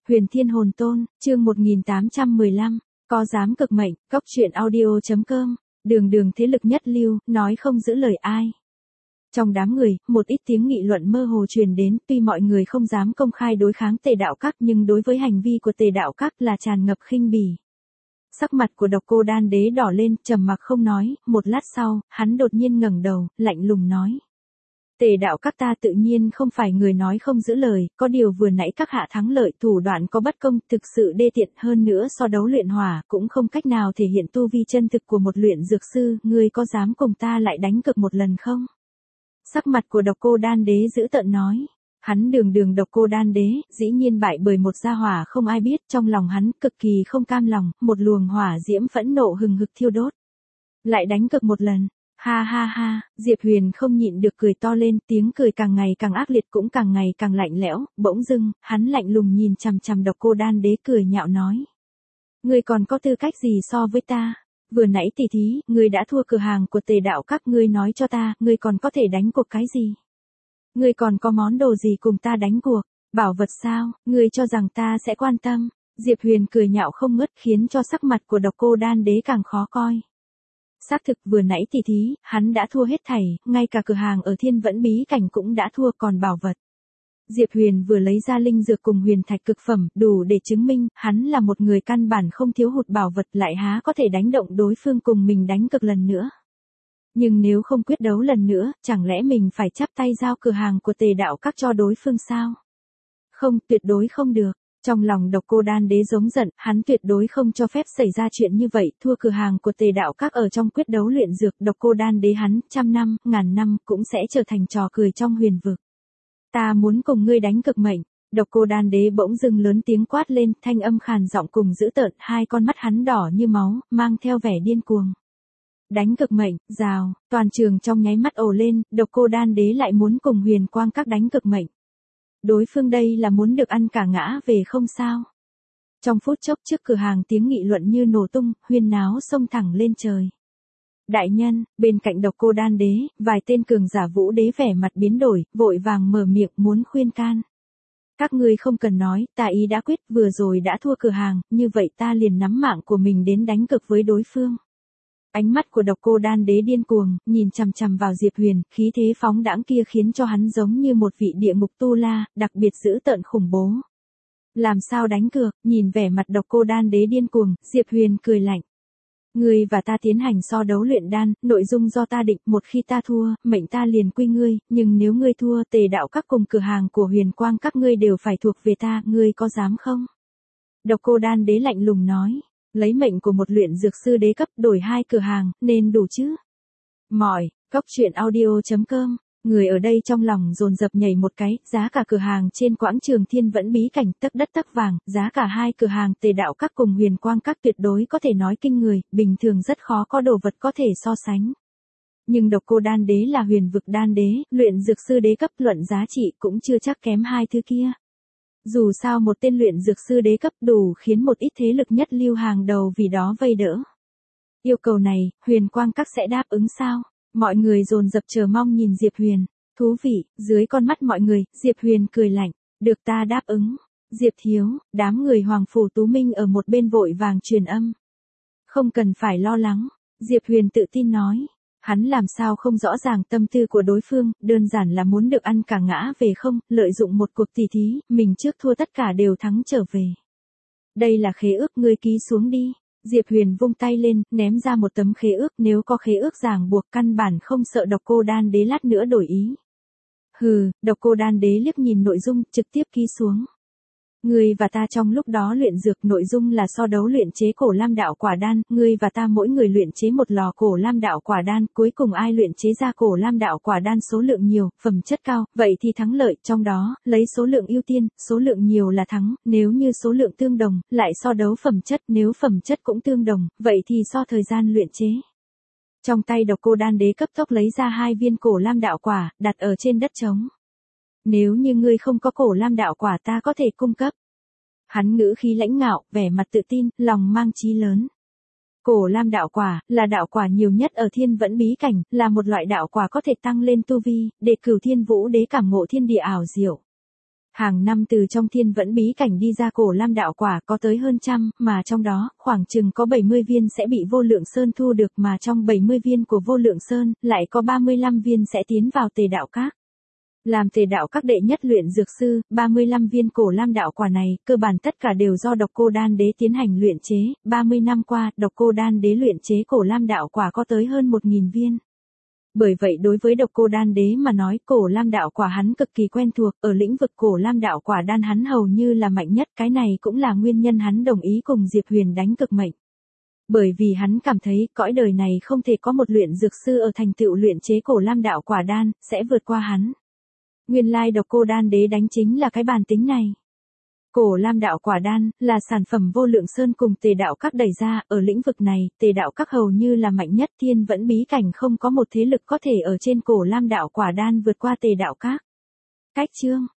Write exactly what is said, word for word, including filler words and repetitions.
Huyền Thiên Hồn Tôn, chương một nghìn tám trăm mười lăm, có dám cực mệnh, cóc truyện audio.com, đường đường thế lực nhất lưu, nói không giữ lời ai. Trong đám người, một ít tiếng nghị luận mơ hồ truyền đến, tuy mọi người không dám công khai đối kháng Tề Đạo Các nhưng đối với hành vi của Tề Đạo Các là tràn ngập khinh bỉ. Sắc mặt của Độc Cô Đan Đế đỏ lên, trầm mặc không nói, một lát sau, hắn đột nhiên ngẩng đầu, lạnh lùng nói. Tề Đạo Các ta tự nhiên không phải người nói không giữ lời, có điều vừa nãy các hạ thắng lợi thủ đoạn có bất công, thực sự đê tiện, hơn nữa so đấu luyện hỏa cũng không cách nào thể hiện tu vi chân thực của một luyện dược sư, ngươi có dám cùng ta lại đánh cược một lần không? Sắc mặt của Độc Cô Đan Đế dữ tợn nói. Hắn đường đường Độc Cô Đan Đế, dĩ nhiên bại bởi một gia hỏa không ai biết, trong lòng hắn cực kỳ không cam lòng, một luồng hỏa diễm phẫn nộ hừng hực thiêu đốt. Lại đánh cược một lần. Ha ha ha, Diệp Huyền không nhịn được cười to lên, tiếng cười càng ngày càng ác liệt cũng càng ngày càng lạnh lẽo, bỗng dưng, hắn lạnh lùng nhìn chằm chằm Độc Cô Đan Đế cười nhạo nói. Ngươi còn có tư cách gì so với ta? Vừa nãy tỷ thí, ngươi đã thua cửa hàng của Tề Đạo Các, ngươi nói cho ta, ngươi còn có thể đánh cuộc cái gì? Ngươi còn có món đồ gì cùng ta đánh cuộc? Bảo vật sao, ngươi cho rằng ta sẽ quan tâm? Diệp Huyền cười nhạo không ngớt khiến cho sắc mặt của Độc Cô Đan Đế càng khó coi. Xác thực vừa nãy tỷ thí, hắn đã thua hết thảy, ngay cả cửa hàng ở Thiên Vẫn Bí Cảnh cũng đã thua, còn bảo vật. Diệp Huyền vừa lấy ra linh dược cùng huyền thạch cực phẩm, đủ để chứng minh, hắn là một người căn bản không thiếu hụt bảo vật, lại há có thể đánh động đối phương cùng mình đánh cực lần nữa. Nhưng nếu không quyết đấu lần nữa, chẳng lẽ mình phải chắp tay giao cửa hàng của Tề Đạo Các cho đối phương sao? Không, tuyệt đối không được. Trong lòng Độc Cô Đan Đế giống giận, hắn tuyệt đối không cho phép xảy ra chuyện như vậy, thua cửa hàng của Tề Đạo Các ở trong quyết đấu luyện dược, Độc Cô Đan Đế hắn, trăm năm, ngàn năm, cũng sẽ trở thành trò cười trong huyền vực. Ta muốn cùng ngươi đánh cực mệnh. Độc Cô Đan Đế bỗng dưng lớn tiếng quát lên, thanh âm khàn giọng cùng dữ tợn, hai con mắt hắn đỏ như máu, mang theo vẻ điên cuồng. Đánh cực mệnh, rào, toàn trường trong nháy mắt ồ lên, Độc Cô Đan Đế lại muốn cùng Huyền Quang Các đánh cực mệnh. Đối phương đây là muốn được ăn cả ngã về không sao? Trong phút chốc trước cửa hàng tiếng nghị luận như nổ tung, huyên náo xông thẳng lên trời. Đại nhân, bên cạnh Độc Cô Đan Đế, vài tên cường giả Vũ Đế vẻ mặt biến đổi, vội vàng mở miệng muốn khuyên can. Các ngươi không cần nói, ta ý đã quyết, vừa rồi đã thua cửa hàng, như vậy ta liền nắm mạng của mình đến đánh cực với đối phương. Ánh mắt của Độc Cô Đan Đế điên cuồng, nhìn chằm chằm vào Diệp Huyền, khí thế phóng đãng kia khiến cho hắn giống như một vị địa ngục tu la, đặc biệt dữ tợn khủng bố. Làm sao đánh cược, nhìn vẻ mặt Độc Cô Đan Đế điên cuồng, Diệp Huyền cười lạnh. Ngươi và ta tiến hành so đấu luyện đan, nội dung do ta định, một khi ta thua, mệnh ta liền quy ngươi, nhưng nếu ngươi thua, Tề Đạo Các cùng cửa hàng của Huyền Quang Các ngươi đều phải thuộc về ta, ngươi có dám không? Độc Cô Đan Đế lạnh lùng nói. Lấy mệnh của một luyện dược sư đế cấp đổi hai cửa hàng, nên đủ chứ? Mỏi, cóc truyện audio.com, người ở đây trong lòng dồn dập nhảy một cái, giá cả cửa hàng trên quảng trường Thiên Vẫn Bí Cảnh tấc đất tấc vàng, giá cả hai cửa hàng Tề Đạo Các cùng Huyền Quang Các tuyệt đối có thể nói kinh người, bình thường rất khó có đồ vật có thể so sánh. Nhưng Độc Cô Đan Đế là huyền vực đan đế, luyện dược sư đế cấp, luận giá trị cũng chưa chắc kém hai thứ kia. Dù sao một tên luyện dược sư đế cấp đủ khiến một ít thế lực nhất lưu hàng đầu vì đó vây đỡ. Yêu cầu này, Huyền Quang Các sẽ đáp ứng sao? Mọi người dồn dập chờ mong nhìn Diệp Huyền. Thú vị, dưới con mắt mọi người, Diệp Huyền cười lạnh. Được ta đáp ứng. Diệp thiếu, đám người Hoàng Phủ Tú Minh ở một bên vội vàng truyền âm. Không cần phải lo lắng. Diệp Huyền tự tin nói. Hắn làm sao không rõ ràng tâm tư của đối phương, đơn giản là muốn được ăn cả ngã về không, lợi dụng một cuộc tỷ thí, mình trước thua tất cả đều thắng trở về. Đây là khế ước, ngươi ký xuống đi. Diệp Huyền vung tay lên, ném ra một tấm khế ước, nếu có khế ước ràng buộc căn bản không sợ Độc Cô Đan Đế lát nữa đổi ý. Hừ, Độc Cô Đan Đế liếc nhìn nội dung, trực tiếp ký xuống. Ngươi và ta trong lúc đó luyện dược, nội dung là so đấu luyện chế cổ lam đạo quả đan, ngươi và ta mỗi người luyện chế một lò cổ lam đạo quả đan, cuối cùng ai luyện chế ra cổ lam đạo quả đan số lượng nhiều, phẩm chất cao, vậy thì thắng lợi, trong đó, lấy số lượng ưu tiên, số lượng nhiều là thắng, nếu như số lượng tương đồng, lại so đấu phẩm chất, nếu phẩm chất cũng tương đồng, vậy thì so thời gian luyện chế. Trong tay Độc Cô Đan Đế cấp tốc lấy ra hai viên cổ lam đạo quả, đặt ở trên đất trống. Nếu như ngươi không có cổ lam đạo quả ta có thể cung cấp. Hắn ngữ khí lãnh ngạo, vẻ mặt tự tin, lòng mang chí lớn. Cổ lam đạo quả, là đạo quả nhiều nhất ở Thiên Vẫn Bí Cảnh, là một loại đạo quả có thể tăng lên tu vi, để Cửu Thiên Vũ Đế cảm ngộ thiên địa ảo diệu. Hàng năm từ trong thiên vẫn bí cảnh đi ra cổ lam đạo quả có tới hơn trăm, mà trong đó, khoảng chừng có bảy mươi viên sẽ bị vô lượng sơn thu được, mà trong bảy mươi viên của vô lượng sơn, lại có ba mươi lăm viên sẽ tiến vào tề đạo các. Làm tề đạo các đệ nhất luyện dược sư, ba mươi lăm viên cổ lam đạo quả này, cơ bản tất cả đều do độc cô đan đế tiến hành luyện chế, ba mươi năm qua, độc cô đan đế luyện chế cổ lam đạo quả có tới hơn một nghìn viên. Bởi vậy đối với độc cô đan đế mà nói, cổ lam đạo quả hắn cực kỳ quen thuộc, ở lĩnh vực cổ lam đạo quả đan hắn hầu như là mạnh nhất, cái này cũng là nguyên nhân hắn đồng ý cùng Diệp Huyền đánh cực mệnh. Bởi vì hắn cảm thấy, cõi đời này không thể có một luyện dược sư ở thành tựu luyện chế cổ lam đạo quả đan, sẽ vượt qua hắn. Nguyên lai độc cô đan đế đánh chính là cái bản tính này. Cổ lam đạo quả đan, là sản phẩm vô lượng sơn cùng tề đạo các đẩy ra, ở lĩnh vực này, tề đạo các hầu như là mạnh nhất, thiên vẫn bí cảnh không có một thế lực có thể ở trên cổ lam đạo quả đan vượt qua tề đạo các. Cách chương